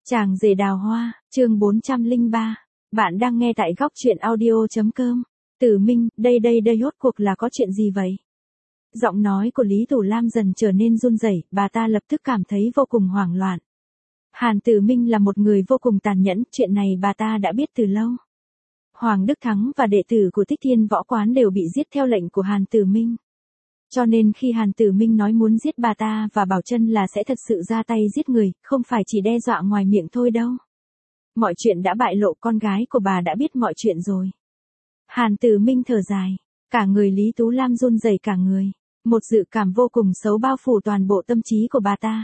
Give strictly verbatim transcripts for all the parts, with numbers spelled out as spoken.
Chàng rể đào hoa, chương bốn trăm lẻ ba. Bạn đang nghe tại góc truyện audio.com. Tử Minh, đây đây đây rốt cuộc là có chuyện gì vậy? Giọng nói của Lý Tử Lam dần trở nên run rẩy, bà ta lập tức cảm thấy vô cùng hoảng loạn. Hàn Tử Minh là một người vô cùng tàn nhẫn, chuyện này bà ta đã biết từ lâu. Hoàng Đức Thắng và đệ tử của Tích Thiên Võ Quán đều bị giết theo lệnh của Hàn Tử Minh. Cho nên khi Hàn Tử Minh nói muốn giết bà ta và Bảo Chân là sẽ thật sự ra tay giết người, không phải chỉ đe dọa ngoài miệng thôi đâu. Mọi chuyện đã bại lộ, con gái của bà đã biết mọi chuyện rồi. Hàn Tử Minh thở dài, cả người Lý Tú Lam run rẩy cả người, một dự cảm vô cùng xấu bao phủ toàn bộ tâm trí của bà ta.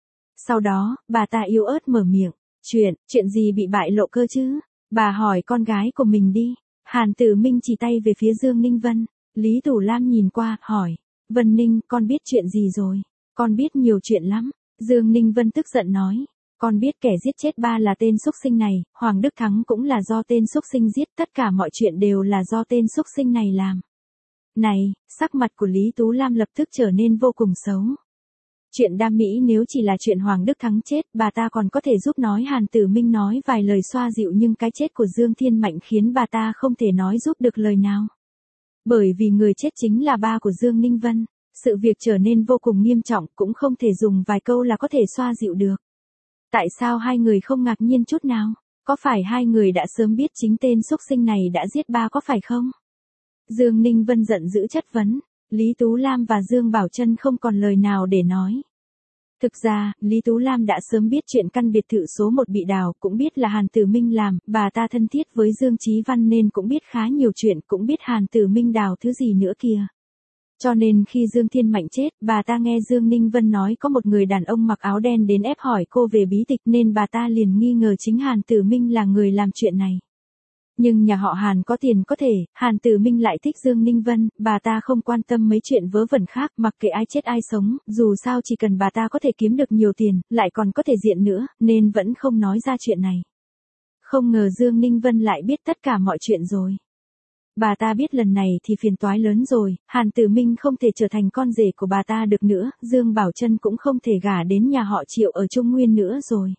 Sau đó, bà ta yếu ớt mở miệng, chuyện, chuyện gì bị bại lộ cơ chứ? Bà hỏi con gái của mình đi. Hàn Tử Minh chỉ tay về phía Dương Ninh Vân. Lý Tử Lam nhìn qua, hỏi, Vân Ninh, con biết chuyện gì rồi? Con biết nhiều chuyện lắm. Dương Ninh Vân tức giận nói, con biết kẻ giết chết ba là tên xúc sinh này, Hoàng Đức Thắng cũng là do tên xúc sinh giết, tất cả mọi chuyện đều là do tên xúc sinh này làm. Này, sắc mặt của Lý Tú Lam lập tức trở nên vô cùng xấu. Chuyện Đam Mỹ nếu chỉ là chuyện Hoàng Đức Thắng chết, bà ta còn có thể giúp nói Hàn Tử Minh nói vài lời xoa dịu, nhưng cái chết của Dương Thiên Mạnh khiến bà ta không thể nói giúp được lời nào. Bởi vì người chết chính là ba của Dương Ninh Vân, sự việc trở nên vô cùng nghiêm trọng, cũng không thể dùng vài câu là có thể xoa dịu được. Tại sao hai người không ngạc nhiên chút nào? Có phải hai người đã sớm biết chính tên xúc sinh này đã giết ba có phải không? Dương Ninh Vân giận dữ chất vấn. Lý Tú Lam và Dương Bảo Chân không còn lời nào để nói. Thực ra, Lý Tú Lam đã sớm biết chuyện căn biệt thự số một bị đào, cũng biết là Hàn Tử Minh làm, bà ta thân thiết với Dương Chí Văn nên cũng biết khá nhiều chuyện, cũng biết Hàn Tử Minh đào thứ gì nữa kìa. Cho nên khi Dương Thiên Mạnh chết, bà ta nghe Dương Ninh Vân nói có một người đàn ông mặc áo đen đến ép hỏi cô về bí tịch, nên bà ta liền nghi ngờ chính Hàn Tử Minh là người làm chuyện này. Nhưng nhà họ Hàn có tiền có thể, Hàn Tử Minh lại thích Dương Ninh Vân, bà ta không quan tâm mấy chuyện vớ vẩn khác, mặc kệ ai chết ai sống, dù sao chỉ cần bà ta có thể kiếm được nhiều tiền, lại còn có thể diện nữa, nên vẫn không nói ra chuyện này. Không ngờ Dương Ninh Vân lại biết tất cả mọi chuyện rồi. Bà ta biết lần này thì phiền toái lớn rồi, Hàn Tử Minh không thể trở thành con rể của bà ta được nữa, Dương Bảo Chân cũng không thể gả đến nhà họ Triệu ở Trung Nguyên nữa rồi.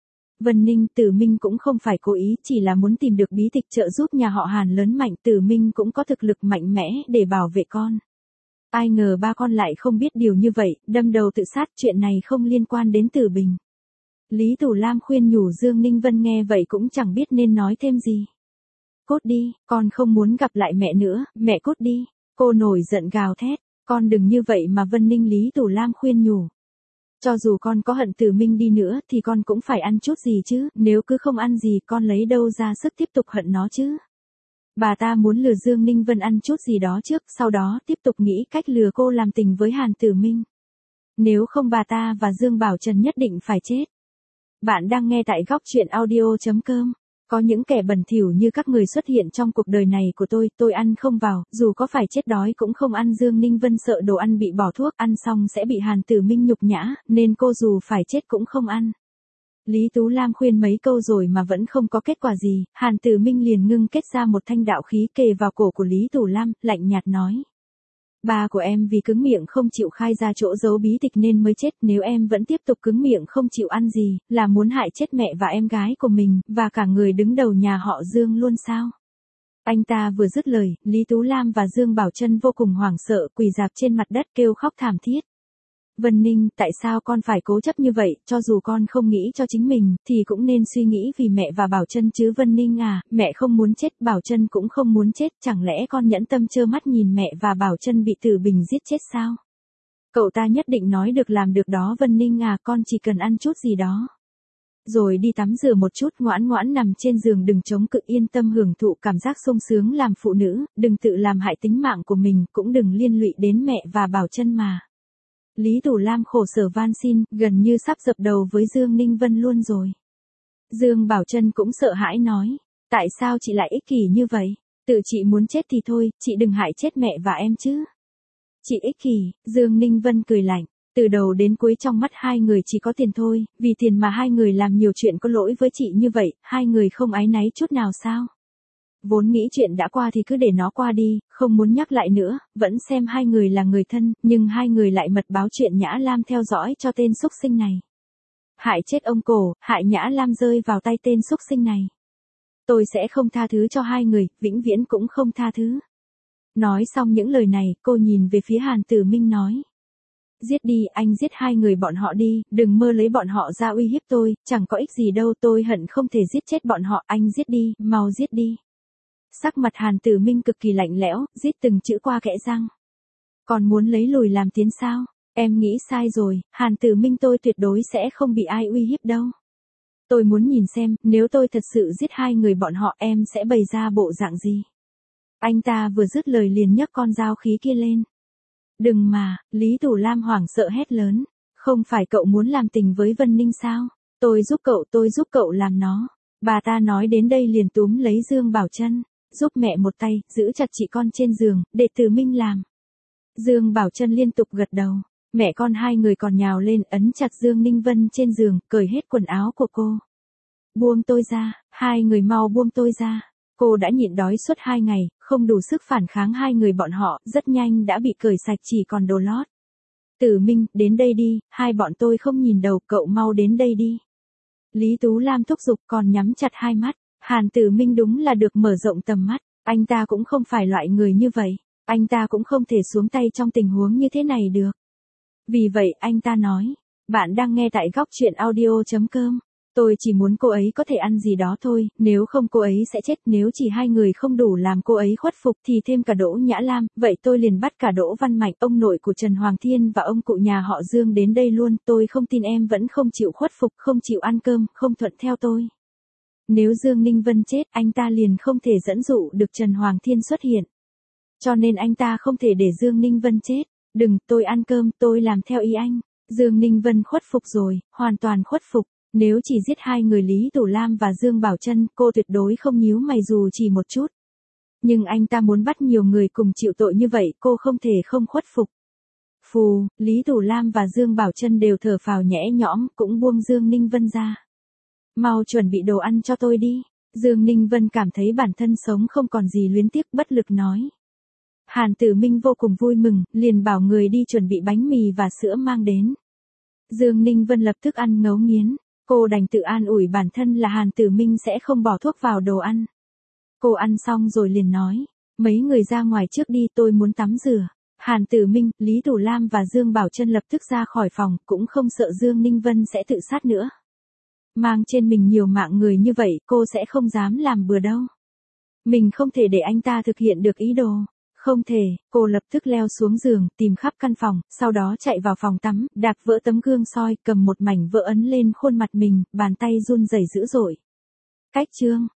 Vân Ninh, Tử Minh cũng không phải cố ý, chỉ là muốn tìm được bí tịch trợ giúp nhà họ Hàn lớn mạnh, Tử Minh cũng có thực lực mạnh mẽ để bảo vệ con. Ai ngờ ba con lại không biết điều như vậy, đâm đầu tự sát, chuyện này không liên quan đến Tử Bình. Lý Tử Lam khuyên nhủ Dương Ninh Vân nghe vậy cũng chẳng biết nên nói thêm gì. Cút đi, con không muốn gặp lại mẹ nữa, mẹ cút đi. Cô nổi giận gào thét, con đừng như vậy mà Vân Ninh. Lý Tử Lam khuyên nhủ. Cho dù con có hận Tử Minh đi nữa thì con cũng phải ăn chút gì chứ, nếu cứ không ăn gì con lấy đâu ra sức tiếp tục hận nó chứ. Bà ta muốn lừa Dương Ninh Vân ăn chút gì đó trước, sau đó tiếp tục nghĩ cách lừa cô làm tình với Hàn Tử Minh. Nếu không bà ta và Dương Bảo Trần nhất định phải chết. Bạn đang nghe tại góc truyện audio.com. Có những kẻ bẩn thỉu như các người xuất hiện trong cuộc đời này của tôi, tôi ăn không vào, dù có phải chết đói cũng không ăn. Dương Ninh Vân sợ đồ ăn bị bỏ thuốc, ăn xong sẽ bị Hàn Tử Minh nhục nhã, nên cô dù phải chết cũng không ăn. Lý Tú Lam khuyên mấy câu rồi mà vẫn không có kết quả gì, Hàn Tử Minh liền ngưng kết ra một thanh đạo khí kề vào cổ của Lý Tú Lam, lạnh nhạt nói. Ba của em vì cứng miệng không chịu khai ra chỗ giấu bí tịch nên mới chết, nếu em vẫn tiếp tục cứng miệng không chịu ăn gì, là muốn hại chết mẹ và em gái của mình, và cả người đứng đầu nhà họ Dương luôn sao? Anh ta vừa dứt lời, Lý Tú Lam và Dương Bảo Chân vô cùng hoảng sợ, quỳ rạp trên mặt đất kêu khóc thảm thiết. Vân Ninh, tại sao con phải cố chấp như vậy, cho dù con không nghĩ cho chính mình, thì cũng nên suy nghĩ vì mẹ và Bảo Chân chứ. Vân Ninh à, mẹ không muốn chết, Bảo Chân cũng không muốn chết, chẳng lẽ con nhẫn tâm trơ mắt nhìn mẹ và Bảo Chân bị Tử Bình giết chết sao? Cậu ta nhất định nói được làm được đó. Vân Ninh à, con chỉ cần ăn chút gì đó. Rồi đi tắm rửa một chút, ngoãn ngoãn nằm trên giường, đừng chống cự, yên tâm hưởng thụ cảm giác sung sướng làm phụ nữ, đừng tự làm hại tính mạng của mình, cũng đừng liên lụy đến mẹ và Bảo Chân mà. Lý Tử Lam khổ sở van xin, gần như sắp dập đầu với Dương Ninh Vân luôn rồi. Dương Bảo Chân cũng sợ hãi nói, tại sao chị lại ích kỷ như vậy? Tự chị muốn chết thì thôi, chị đừng hại chết mẹ và em chứ. Chị ích kỷ, Dương Ninh Vân cười lạnh, từ đầu đến cuối trong mắt hai người chỉ có tiền thôi, vì tiền mà hai người làm nhiều chuyện có lỗi với chị như vậy, hai người không áy náy chút nào sao? Vốn nghĩ chuyện đã qua thì cứ để nó qua đi, không muốn nhắc lại nữa, vẫn xem hai người là người thân, nhưng hai người lại mật báo chuyện Nhã Lam theo dõi cho tên xúc sinh này. hại chết ông Cổ, hại Nhã Lam rơi vào tay tên xúc sinh này. Tôi sẽ không tha thứ cho hai người, vĩnh viễn cũng không tha thứ. Nói xong những lời này, cô nhìn về phía Hàn Tử Minh nói. Giết đi, anh giết hai người bọn họ đi, đừng mơ lấy bọn họ ra uy hiếp tôi, chẳng có ích gì đâu, tôi hận không thể giết chết bọn họ, anh giết đi, mau giết đi. Sắc mặt Hàn Tử Minh cực kỳ lạnh lẽo, giết từng chữ qua kẽ răng. Còn muốn lấy lùi làm tiến sao? Em nghĩ sai rồi, Hàn Tử Minh tôi tuyệt đối sẽ không bị ai uy hiếp đâu. Tôi muốn nhìn xem, nếu tôi thật sự giết hai người bọn họ em sẽ bày ra bộ dạng gì. Anh ta vừa dứt lời liền nhấc con dao khí kia lên. Đừng mà, Lý Tù Lam hoảng sợ hét lớn. Không phải cậu muốn làm tình với Vân Ninh sao? Tôi giúp cậu, tôi giúp cậu làm nó. Bà ta nói đến đây liền túm lấy Dương Bảo Trân. Giúp mẹ một tay, giữ chặt chị con trên giường, để Tử Minh làm. Dương Bảo Trân liên tục gật đầu. Mẹ con hai người còn nhào lên ấn chặt Dương Ninh Vân trên giường, cởi hết quần áo của cô. Buông tôi ra, hai người mau buông tôi ra. Cô đã nhịn đói suốt hai ngày, không đủ sức phản kháng hai người bọn họ, rất nhanh đã bị cởi sạch chỉ còn đồ lót. Tử Minh, đến đây đi, hai bọn tôi không nhìn đầu, cậu mau đến đây đi. Lý Tú Lam thúc giục còn nhắm chặt hai mắt. Hàn Tử Minh đúng là được mở rộng tầm mắt, anh ta cũng không phải loại người như vậy, anh ta cũng không thể xuống tay trong tình huống như thế này được. Vì vậy anh ta nói, bạn đang nghe tại góc truyện audio chấm com. Tôi chỉ muốn cô ấy có thể ăn gì đó thôi, nếu không cô ấy sẽ chết, nếu chỉ hai người không đủ làm cô ấy khuất phục thì thêm cả Đỗ Nhã Lam, vậy tôi liền bắt cả Đỗ Văn Mạnh, ông nội của Trần Hoàng Thiên và ông cụ nhà họ Dương đến đây luôn, tôi không tin em vẫn không chịu khuất phục, không chịu ăn cơm, không thuận theo tôi. Nếu Dương Ninh Vân chết, anh ta liền không thể dẫn dụ được Trần Hoàng Thiên xuất hiện. Cho nên anh ta không thể để Dương Ninh Vân chết. Đừng, tôi ăn cơm, tôi làm theo ý anh. Dương Ninh Vân khuất phục rồi, hoàn toàn khuất phục. Nếu chỉ giết hai người Lý Tù Lam và Dương Bảo Trân, cô tuyệt đối không nhíu mày dù chỉ một chút. Nhưng anh ta muốn bắt nhiều người cùng chịu tội như vậy, cô không thể không khuất phục. Phù, Lý Tù Lam và Dương Bảo Trân đều thở phào nhẹ nhõm, cũng buông Dương Ninh Vân ra. Mau chuẩn bị đồ ăn cho tôi đi. Dương Ninh Vân cảm thấy bản thân sống không còn gì luyến tiếc, bất lực nói. Hàn Tử Minh vô cùng vui mừng, liền bảo người đi chuẩn bị bánh mì và sữa mang đến. Dương Ninh Vân lập tức ăn ngấu nghiến. Cô đành tự an ủi bản thân là Hàn Tử Minh sẽ không bỏ thuốc vào đồ ăn. Cô ăn xong rồi liền nói, mấy người ra ngoài trước đi, tôi muốn tắm rửa. Hàn Tử Minh, Lý Tù Lam và Dương Bảo Trân lập tức ra khỏi phòng, cũng không sợ Dương Ninh Vân sẽ tự sát nữa. Mang trên mình nhiều mạng người như vậy, cô sẽ không dám làm bừa đâu. Mình không thể để anh ta thực hiện được ý đồ. Không thể, cô lập tức leo xuống giường, tìm khắp căn phòng, sau đó chạy vào phòng tắm, đạp vỡ tấm gương soi, cầm một mảnh vỡ ấn lên khuôn mặt mình, bàn tay run rẩy dữ dội. Cách chương